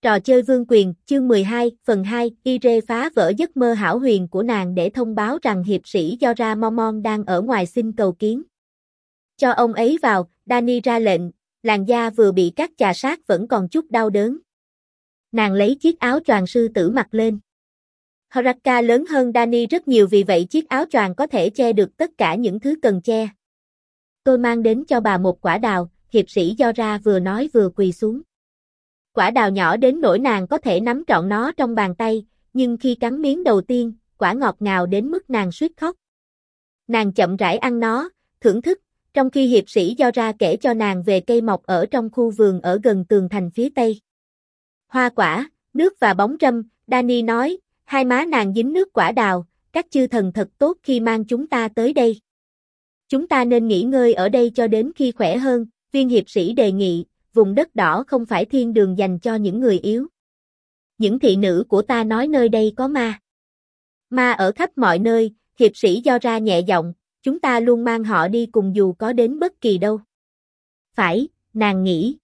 Trò chơi vương quyền, chương 12, phần 2, Ire phá vỡ giấc mơ hão huyền của nàng để thông báo rằng hiệp sĩ Jorah Mormont đang ở ngoài xin cầu kiến. Cho ông ấy vào, Dany ra lệnh, làn da vừa bị cắt chà sát vẫn còn chút đau đớn. Nàng lấy chiếc áo choàng sư tử mặc lên. Horaca lớn hơn Dany rất nhiều vì vậy chiếc áo choàng có thể che được tất cả những thứ cần che. Tôi mang đến cho bà một quả đào, hiệp sĩ Jorah vừa nói vừa quỳ xuống. Quả đào nhỏ đến nỗi nàng có thể nắm trọn nó trong bàn tay, nhưng khi cắn miếng đầu tiên, quả ngọt ngào đến mức nàng suýt khóc. Nàng chậm rãi ăn nó, thưởng thức, trong khi hiệp sĩ Jorah kể cho nàng về cây mọc ở trong khu vườn ở gần tường thành phía tây. Hoa quả, nước và bóng râm, Dany nói, hai má nàng dính nước quả đào, các chư thần thật tốt khi mang chúng ta tới đây. Chúng ta nên nghỉ ngơi ở đây cho đến khi khỏe hơn, viên hiệp sĩ đề nghị. Vùng đất đỏ không phải thiên đường dành cho những người yếu. Những thị nữ của ta nói nơi đây có ma. Ma ở khắp mọi nơi, hiệp sĩ Jorah nhẹ giọng, chúng ta luôn mang họ đi cùng dù có đến bất kỳ đâu. Phải, nàng nghĩ.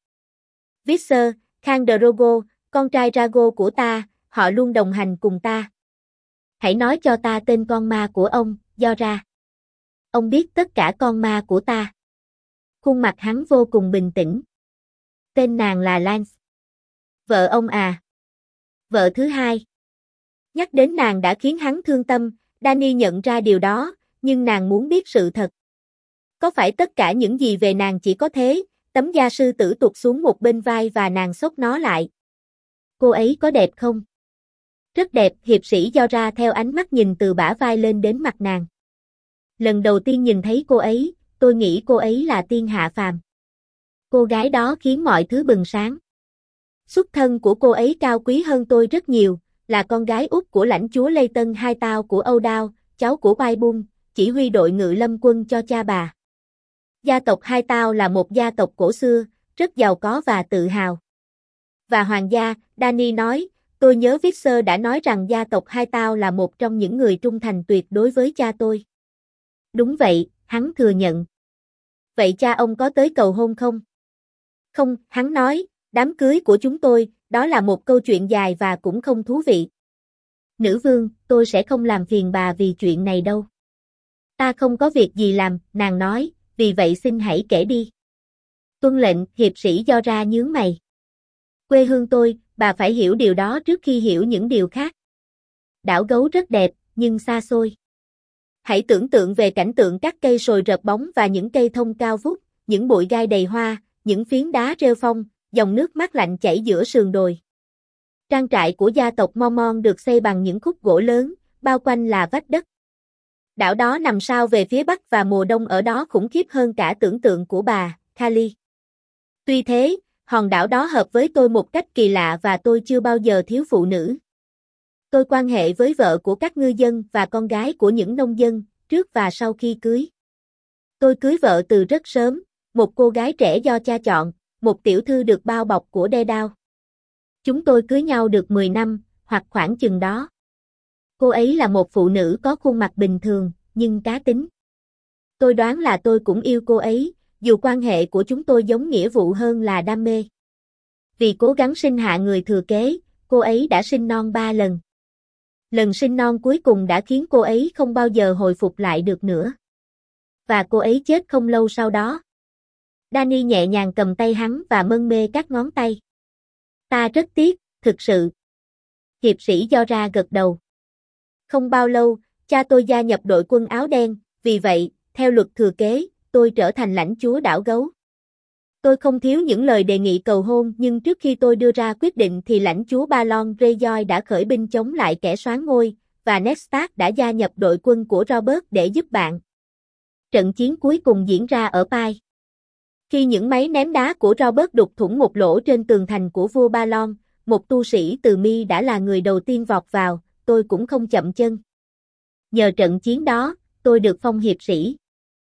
Visser, Khal Drogo, con trai Rhaego của ta, họ luôn đồng hành cùng ta. Hãy nói cho ta tên con ma của ông, Jorah. Ông biết tất cả con ma của ta. Khuôn mặt hắn vô cùng bình tĩnh. Tên nàng là Lance. Vợ ông à. Vợ thứ hai. Nhắc đến nàng đã khiến hắn thương tâm, Dany nhận ra điều đó, nhưng nàng muốn biết sự thật. Có phải tất cả những gì về nàng chỉ có thế, tấm da sư tử tụt xuống một bên vai và nàng xốc nó lại. Cô ấy có đẹp không? Rất đẹp, hiệp sĩ Jorah theo ánh mắt nhìn từ bả vai lên đến mặt nàng. Lần đầu tiên nhìn thấy cô ấy, tôi nghĩ cô ấy là tiên hạ phàm. Cô gái đó khiến mọi thứ bừng sáng. Xuất thân của cô ấy cao quý hơn tôi rất nhiều, là con gái út của lãnh chúa Leyton Hai Tao của Âu Đao, cháu của Waybun, chỉ huy đội ngự lâm quân cho cha bà. Gia tộc Hai Tao là một gia tộc cổ xưa, rất giàu có và tự hào. Và hoàng gia, Dany nói, tôi nhớ Visser đã nói rằng gia tộc Hai Tao là một trong những người trung thành tuyệt đối với cha tôi. Đúng vậy, hắn thừa nhận. Vậy cha ông có tới cầu hôn không? Không, hắn nói, đám cưới của chúng tôi, đó là một câu chuyện dài và cũng không thú vị. Nữ vương, tôi sẽ không làm phiền bà vì chuyện này đâu. Ta không có việc gì làm, nàng nói, vì vậy xin hãy kể đi. Tuân lệnh, hiệp sĩ Jorah nhướng mày. Quê hương tôi, bà phải hiểu điều đó trước khi hiểu những điều khác. Đảo gấu rất đẹp, nhưng xa xôi. Hãy tưởng tượng về cảnh tượng các cây sồi rợp bóng và những cây thông cao vút, những bụi gai đầy hoa, những phiến đá rêu phong, dòng nước mát lạnh chảy giữa sườn đồi. Trang trại của gia tộc Mormont được xây bằng những khúc gỗ lớn, bao quanh là vách đất. Đảo đó nằm sao về phía bắc và mùa đông ở đó khủng khiếp hơn cả tưởng tượng của bà, Khali. Tuy thế, hòn đảo đó hợp với tôi một cách kỳ lạ và tôi chưa bao giờ thiếu phụ nữ. Tôi quan hệ với vợ của các ngư dân và con gái của những nông dân, trước và sau khi cưới. Tôi cưới vợ từ rất sớm, một cô gái trẻ do cha chọn, một tiểu thư được bao bọc của đe đao. Chúng tôi cưới nhau được 10 năm, hoặc khoảng chừng đó. Cô ấy là một phụ nữ có khuôn mặt bình thường, nhưng cá tính. Tôi đoán là tôi cũng yêu cô ấy, dù quan hệ của chúng tôi giống nghĩa vụ hơn là đam mê. Vì cố gắng sinh hạ người thừa kế, cô ấy đã sinh non 3 lần. Lần sinh non cuối cùng đã khiến cô ấy không bao giờ hồi phục lại được nữa. Và cô ấy chết không lâu sau đó. Dany nhẹ nhàng cầm tay hắn và mân mê các ngón tay. Ta rất tiếc, thực sự. Hiệp sĩ Jorah gật đầu. Không bao lâu, cha tôi gia nhập đội quân áo đen, vì vậy, theo luật thừa kế, tôi trở thành lãnh chúa đảo gấu. Tôi không thiếu những lời đề nghị cầu hôn nhưng trước khi tôi đưa ra quyết định thì lãnh chúa Balon Greyjoy đã khởi binh chống lại kẻ soán ngôi, và Ned Stark đã gia nhập đội quân của Robert để giúp bạn. Trận chiến cuối cùng diễn ra ở Pine. Khi những máy ném đá của Robert đục thủng một lỗ trên tường thành của vua Balon, một tu sĩ từ Mi đã là người đầu tiên vọt vào, tôi cũng không chậm chân. Nhờ trận chiến đó, tôi được phong hiệp sĩ.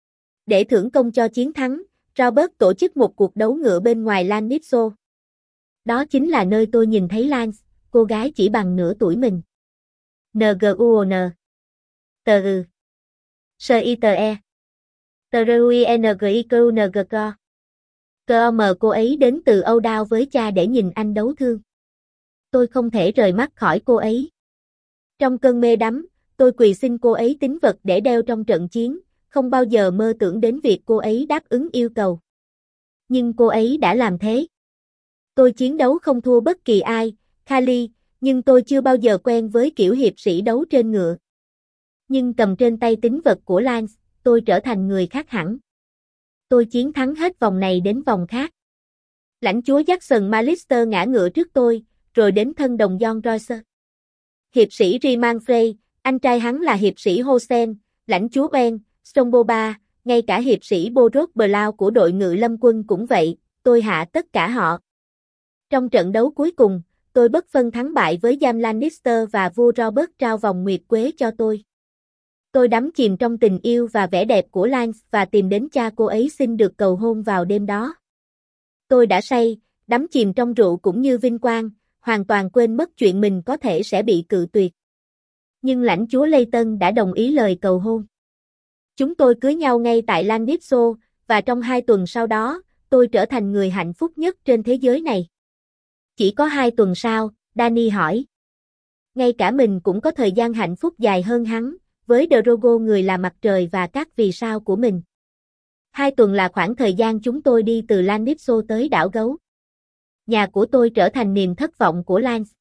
Để thưởng công cho chiến thắng, Robert tổ chức một cuộc đấu ngựa bên ngoài Lan Nipso. Đó chính là nơi tôi nhìn thấy Lance, cô gái chỉ bằng nửa tuổi mình. Nguon. Tờ ư. Sơ y tờ e. Tờ ruingqng. Cơ cô ấy đến từ Âu Đao với cha để nhìn anh đấu thương. Tôi không thể rời mắt khỏi cô ấy. Trong cơn mê đắm, tôi quỳ xin cô ấy tín vật để đeo trong trận chiến, không bao giờ mơ tưởng đến việc cô ấy đáp ứng yêu cầu. Nhưng cô ấy đã làm thế. Tôi chiến đấu không thua bất kỳ ai, Kali, nhưng tôi chưa bao giờ quen với kiểu hiệp sĩ đấu trên ngựa. Nhưng cầm trên tay tín vật của Lance, tôi trở thành người khác hẳn. Tôi chiến thắng hết vòng này đến vòng khác. Lãnh chúa Jackson Malister ngã ngựa trước tôi, rồi đến thân đồng John Royce. Hiệp sĩ Riman Frey, anh trai hắn là hiệp sĩ Hosen, lãnh chúa Ben, Strongbow, ngay cả hiệp sĩ Borod Blau của đội ngự lâm quân cũng vậy, tôi hạ tất cả họ. Trong trận đấu cuối cùng, tôi bất phân thắng bại với Jaime Lannister và vua Robert trao vòng nguyệt quế cho tôi. Tôi đắm chìm trong tình yêu và vẻ đẹp của Lance và tìm đến cha cô ấy xin được cầu hôn vào đêm đó. Tôi đã say, đắm chìm trong rượu cũng như vinh quang, hoàn toàn quên mất chuyện mình có thể sẽ bị cự tuyệt. Nhưng lãnh chúa Layton đã đồng ý lời cầu hôn. Chúng tôi cưới nhau ngay tại Landipso, và trong 2 tuần sau đó, tôi trở thành người hạnh phúc nhất trên thế giới này. Chỉ có 2 tuần sau, Dany hỏi. Ngay cả mình cũng có thời gian hạnh phúc dài hơn hắn, với Drogo người là mặt trời và các vì sao của mình. 2 tuần là khoảng thời gian chúng tôi đi từ Landipso tới đảo Gấu. Nhà của tôi trở thành niềm thất vọng của Lance.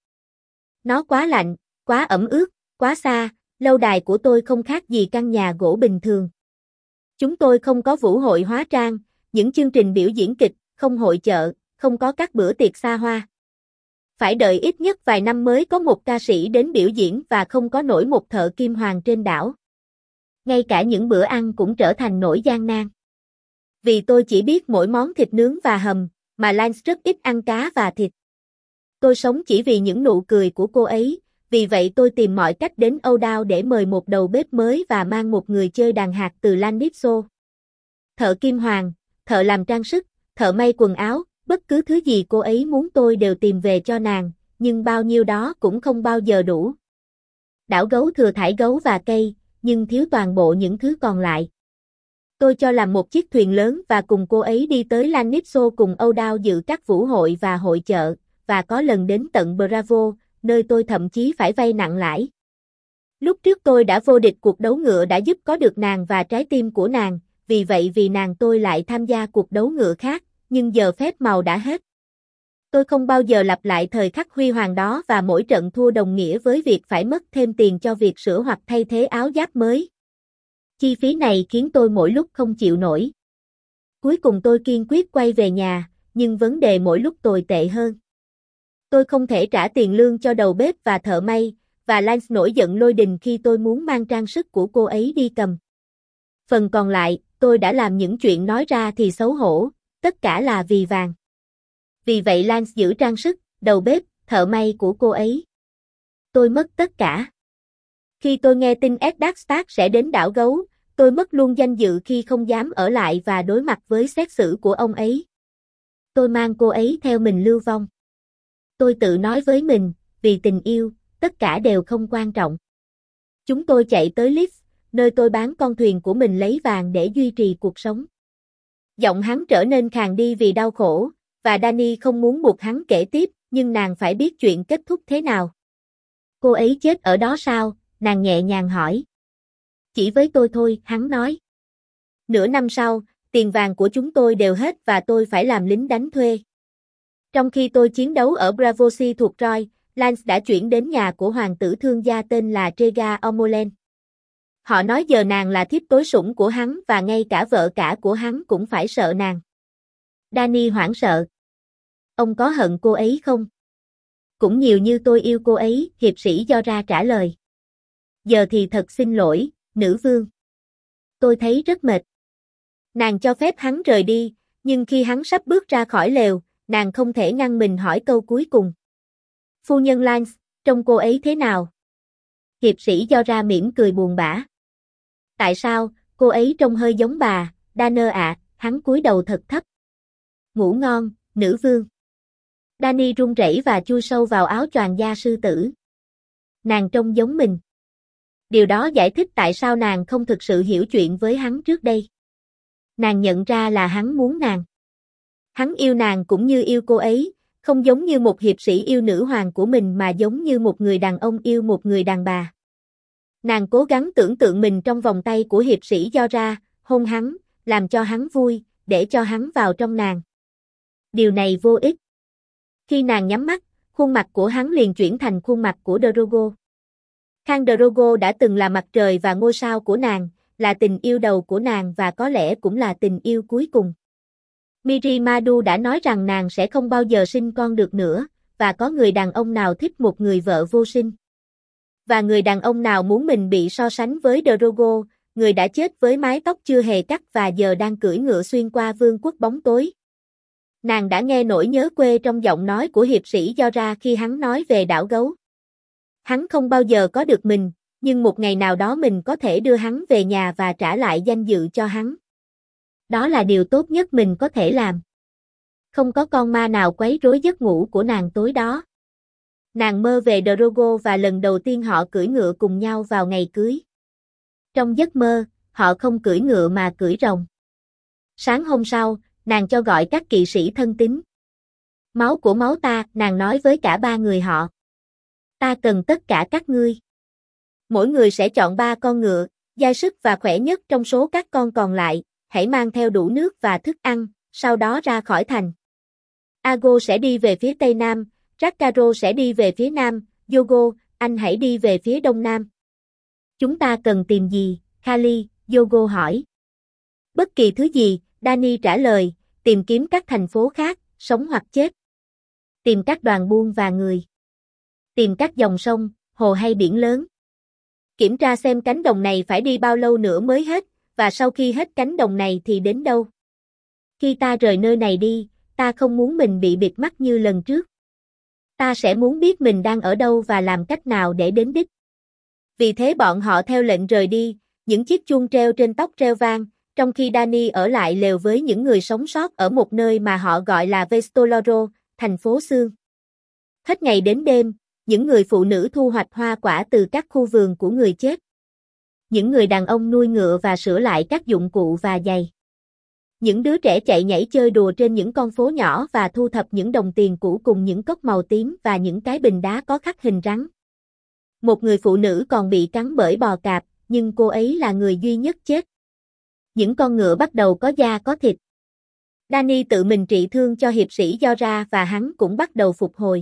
Nó quá lạnh, quá ẩm ướt, quá xa, lâu đài của tôi không khác gì căn nhà gỗ bình thường. Chúng tôi không có vũ hội hóa trang, những chương trình biểu diễn kịch, không hội chợ, không có các bữa tiệc xa hoa. Phải đợi ít nhất vài năm mới có một ca sĩ đến biểu diễn và không có nổi một thợ kim hoàn trên đảo. Ngay cả những bữa ăn cũng trở thành nỗi gian nan. Vì tôi chỉ biết mỗi món thịt nướng và hầm, mà Lance rất ít ăn cá và thịt. Tôi sống chỉ vì những nụ cười của cô ấy, vì vậy tôi tìm mọi cách đến O'Dowd để mời một đầu bếp mới và mang một người chơi đàn hạt từ Landipso. Thợ kim hoàn, thợ làm trang sức, thợ may quần áo, bất cứ thứ gì cô ấy muốn tôi đều tìm về cho nàng, nhưng bao nhiêu đó cũng không bao giờ đủ. Đảo Gấu thừa thải gấu và cây, nhưng thiếu toàn bộ những thứ còn lại. Tôi cho làm một chiếc thuyền lớn và cùng cô ấy đi tới Landipso cùng O'Dowd dự các vũ hội và hội chợ, và có lần đến tận Bravo, nơi tôi thậm chí phải vay nặng lãi. Lúc trước tôi đã vô địch cuộc đấu ngựa đã giúp có được nàng và trái tim của nàng, vì vậy vì nàng tôi lại tham gia cuộc đấu ngựa khác, nhưng giờ phép màu đã hết. Tôi không bao giờ lặp lại thời khắc huy hoàng đó và mỗi trận thua đồng nghĩa với việc phải mất thêm tiền cho việc sửa hoặc thay thế áo giáp mới. Chi phí này khiến tôi mỗi lúc không chịu nổi. Cuối cùng tôi kiên quyết quay về nhà, nhưng vấn đề mỗi lúc tồi tệ hơn. Tôi không thể trả tiền lương cho đầu bếp và thợ may, và Lance nổi giận lôi đình khi tôi muốn mang trang sức của cô ấy đi cầm. Phần còn lại, tôi đã làm những chuyện nói ra thì xấu hổ, tất cả là vì vàng. Vì vậy Lance giữ trang sức, đầu bếp, thợ may của cô ấy. Tôi mất tất cả. Khi tôi nghe tin Eddard Stark sẽ đến đảo Gấu, tôi mất luôn danh dự khi không dám ở lại và đối mặt với xét xử của ông ấy. Tôi mang cô ấy theo mình lưu vong. Tôi tự nói với mình, vì tình yêu, tất cả đều không quan trọng. Chúng tôi chạy tới Leeds, nơi tôi bán con thuyền của mình lấy vàng để duy trì cuộc sống. Giọng hắn trở nên khàn đi vì đau khổ, và Dany không muốn buộc hắn kể tiếp, nhưng nàng phải biết chuyện kết thúc thế nào. Cô ấy chết ở đó sao? Nàng nhẹ nhàng hỏi. Chỉ với tôi thôi, hắn nói. Nửa năm sau, tiền vàng của chúng tôi đều hết và tôi phải làm lính đánh thuê. Trong khi tôi chiến đấu ở Braavosi thuộc Roy, Lance đã chuyển đến nhà của hoàng tử thương gia tên là Rhaegar Ormolen. Họ nói giờ nàng là thiếp tối sủng của hắn và ngay cả vợ cả của hắn cũng phải sợ nàng. Dany hoảng sợ. Ông có hận cô ấy không? Cũng nhiều như tôi yêu cô ấy, hiệp sĩ Jorah trả lời. Giờ thì thật xin lỗi, nữ vương. Tôi thấy rất mệt. Nàng cho phép hắn rời đi, nhưng khi hắn sắp bước ra khỏi lều, nàng không thể ngăn mình hỏi câu cuối cùng. Phu nhân Lance, trông cô ấy thế nào? Hiệp sĩ Jorah mỉm cười buồn bã. Tại sao, cô ấy trông hơi giống bà, Danner ạ, hắn cúi đầu thật thấp. Ngủ ngon, nữ vương. Dany run rẩy và chui sâu vào áo choàng da sư tử. Nàng trông giống mình. Điều đó giải thích tại sao nàng không thực sự hiểu chuyện với hắn trước đây. Nàng nhận ra là hắn muốn nàng. Hắn yêu nàng cũng như yêu cô ấy, không giống như một hiệp sĩ yêu nữ hoàng của mình mà giống như một người đàn ông yêu một người đàn bà. Nàng cố gắng tưởng tượng mình trong vòng tay của hiệp sĩ Yora, hôn hắn, làm cho hắn vui, để cho hắn vào trong nàng. Điều này vô ích. Khi nàng nhắm mắt, khuôn mặt của hắn liền chuyển thành khuôn mặt của Drogo. Khăn Drogo đã từng là mặt trời và ngôi sao của nàng, là tình yêu đầu của nàng và có lẽ cũng là tình yêu cuối cùng. Miri Madu đã nói rằng nàng sẽ không bao giờ sinh con được nữa, và có người đàn ông nào thích một người vợ vô sinh. Và người đàn ông nào muốn mình bị so sánh với Drogo, người đã chết với mái tóc chưa hề cắt và giờ đang cưỡi ngựa xuyên qua vương quốc bóng tối. Nàng đã nghe nỗi nhớ quê trong giọng nói của hiệp sĩ Yora khi hắn nói về đảo gấu. Hắn không bao giờ có được mình, nhưng một ngày nào đó mình có thể đưa hắn về nhà và trả lại danh dự cho hắn. Đó là điều tốt nhất mình có thể làm. Không có con ma nào quấy rối giấc ngủ của nàng tối đó. Nàng mơ về Drogo và lần đầu tiên họ cưỡi ngựa cùng nhau vào ngày cưới. Trong giấc mơ, họ không cưỡi ngựa mà cưỡi rồng. Sáng hôm sau, nàng cho gọi các kỵ sĩ thân tín. Máu của máu ta, nàng nói với cả ba người họ. Ta cần tất cả các ngươi. Mỗi người sẽ chọn 3 con ngựa, dai sức và khỏe nhất trong số các con còn lại, hãy mang theo đủ nước và thức ăn, sau đó ra khỏi thành. Ago sẽ đi về phía tây nam, Rakaro sẽ đi về phía nam, Yogo, anh hãy đi về phía đông nam. Chúng ta cần tìm gì, Khali? Yogo hỏi. Bất kỳ thứ gì, Dany trả lời, tìm kiếm các thành phố khác, sống hoặc chết. Tìm các đoàn buôn và người. Tìm các dòng sông, hồ hay biển lớn. Kiểm tra xem cánh đồng này phải đi bao lâu nữa mới hết, và sau khi hết cánh đồng này thì đến đâu. Khi ta rời nơi này đi, ta không muốn mình bị bịt mắt như lần trước. Ta sẽ muốn biết mình đang ở đâu và làm cách nào để đến đích. Vì thế bọn họ theo lệnh rời đi, những chiếc chuông treo trên tóc reo vang, trong khi Dany ở lại lều với những người sống sót ở một nơi mà họ gọi là Vestoloro, thành phố xương. Hết ngày đến đêm, những người phụ nữ thu hoạch hoa quả từ các khu vườn của người chết. Những người đàn ông nuôi ngựa và sửa lại các dụng cụ và giày. Những đứa trẻ chạy nhảy chơi đùa trên những con phố nhỏ và thu thập những đồng tiền cũ cùng những cốc màu tím và những cái bình đá có khắc hình rắn. Một người phụ nữ còn bị cắn bởi bò cạp, nhưng cô ấy là người duy nhất chết. Những con ngựa bắt đầu có da có thịt. Dany tự mình trị thương cho hiệp sĩ Yora và hắn cũng bắt đầu phục hồi.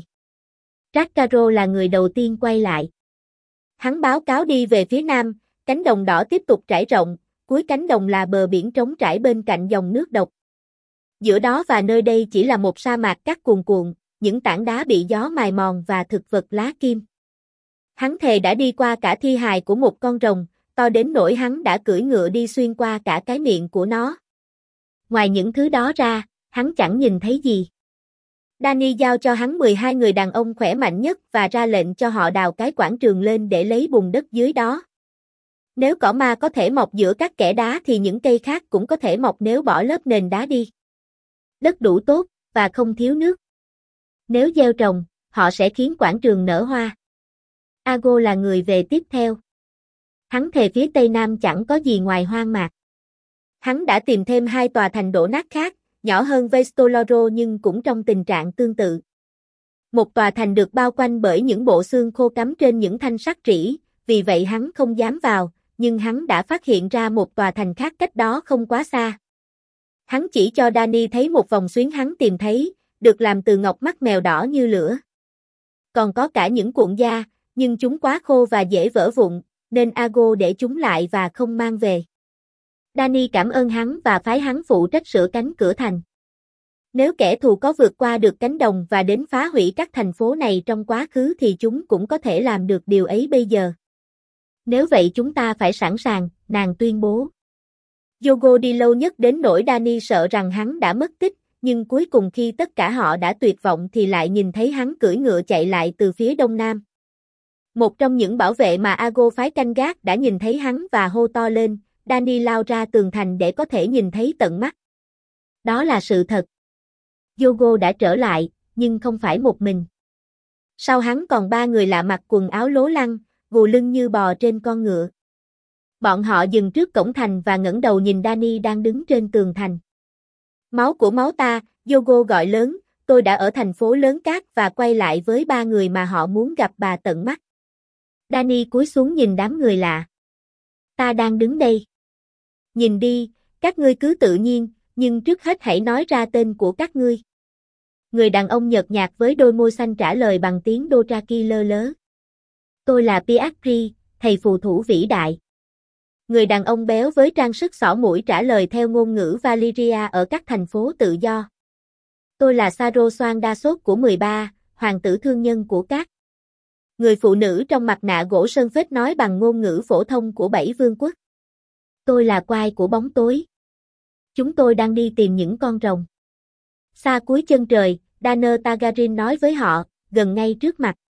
Rakaro là người đầu tiên quay lại. Hắn báo cáo đi về phía nam, cánh đồng đỏ tiếp tục trải rộng, cuối cánh đồng là bờ biển trống trải bên cạnh dòng nước độc. Giữa đó và nơi đây chỉ là một sa mạc cát cuồn cuộn, những tảng đá bị gió mài mòn và thực vật lá kim. Hắn thề đã đi qua cả thi hài của một con rồng, to đến nỗi hắn đã cưỡi ngựa đi xuyên qua cả cái miệng của nó. Ngoài những thứ đó ra, hắn chẳng nhìn thấy gì. Dany giao cho hắn 12 người đàn ông khỏe mạnh nhất và ra lệnh cho họ đào cái quảng trường lên để lấy bùn đất dưới đó. Nếu cỏ ma có thể mọc giữa các kẽ đá thì những cây khác cũng có thể mọc nếu bỏ lớp nền đá đi. Đất đủ tốt, và không thiếu nước. Nếu gieo trồng, họ sẽ khiến quảng trường nở hoa. Ago là người về tiếp theo. Hắn thề phía tây nam chẳng có gì ngoài hoang mạc. Hắn đã tìm thêm 2 tòa thành đổ nát khác, nhỏ hơn Vestoloro nhưng cũng trong tình trạng tương tự. Một tòa thành được bao quanh bởi những bộ xương khô cắm trên những thanh sắt rỉ, vì vậy hắn không dám vào, nhưng hắn đã phát hiện ra một tòa thành khác cách đó không quá xa. Hắn chỉ cho Dany thấy một vòng xuyến hắn tìm thấy, được làm từ ngọc mắt mèo đỏ như lửa. Còn có cả những cuộn da, nhưng chúng quá khô và dễ vỡ vụn, nên Ago để chúng lại và không mang về. Dany cảm ơn hắn và phái hắn phụ trách sửa cánh cửa thành. Nếu kẻ thù có vượt qua được cánh đồng và đến phá hủy các thành phố này trong quá khứ thì chúng cũng có thể làm được điều ấy bây giờ. Nếu vậy chúng ta phải sẵn sàng, nàng tuyên bố. Yogo đi lâu nhất đến nỗi Dany sợ rằng hắn đã mất tích, nhưng cuối cùng khi tất cả họ đã tuyệt vọng thì lại nhìn thấy hắn cưỡi ngựa chạy lại từ phía đông nam. Một trong những bảo vệ mà Ago phái canh gác đã nhìn thấy hắn và hô to lên, Dany lao ra tường thành để có thể nhìn thấy tận mắt. Đó là sự thật. Yogo đã trở lại, nhưng không phải một mình. Sau hắn còn 3 người lạ mặc quần áo lố lăng, gù lưng như bò trên con ngựa. Bọn họ dừng trước cổng thành và ngẩng đầu nhìn Dany đang đứng trên tường thành. Máu của máu ta, Yogo gọi lớn, tôi đã ở thành phố lớn cát và quay lại với 3 người mà họ muốn gặp bà tận mắt. Danny cúi xuống nhìn đám người lạ. Ta đang đứng đây. Nhìn đi, các ngươi cứ tự nhiên, nhưng trước hết hãy nói ra tên của các ngươi. Người đàn ông nhợt nhạt với đôi môi xanh trả lời bằng tiếng Dothraki lơ lớ. Tôi là Piakri, thầy phù thủy vĩ đại. Người đàn ông béo với trang sức xỏ mũi trả lời theo ngôn ngữ Valyria ở các thành phố tự do. Tôi là Saro Soan Đa Sốt của 13, hoàng tử thương nhân của các. Người phụ nữ trong mặt nạ gỗ sơn phết nói bằng ngôn ngữ phổ thông của 7 vương quốc. Tôi là Quai của bóng tối. Chúng tôi đang đi tìm những con rồng. Xa cuối chân trời, Danner Targaryen nói với họ, gần ngay trước mặt.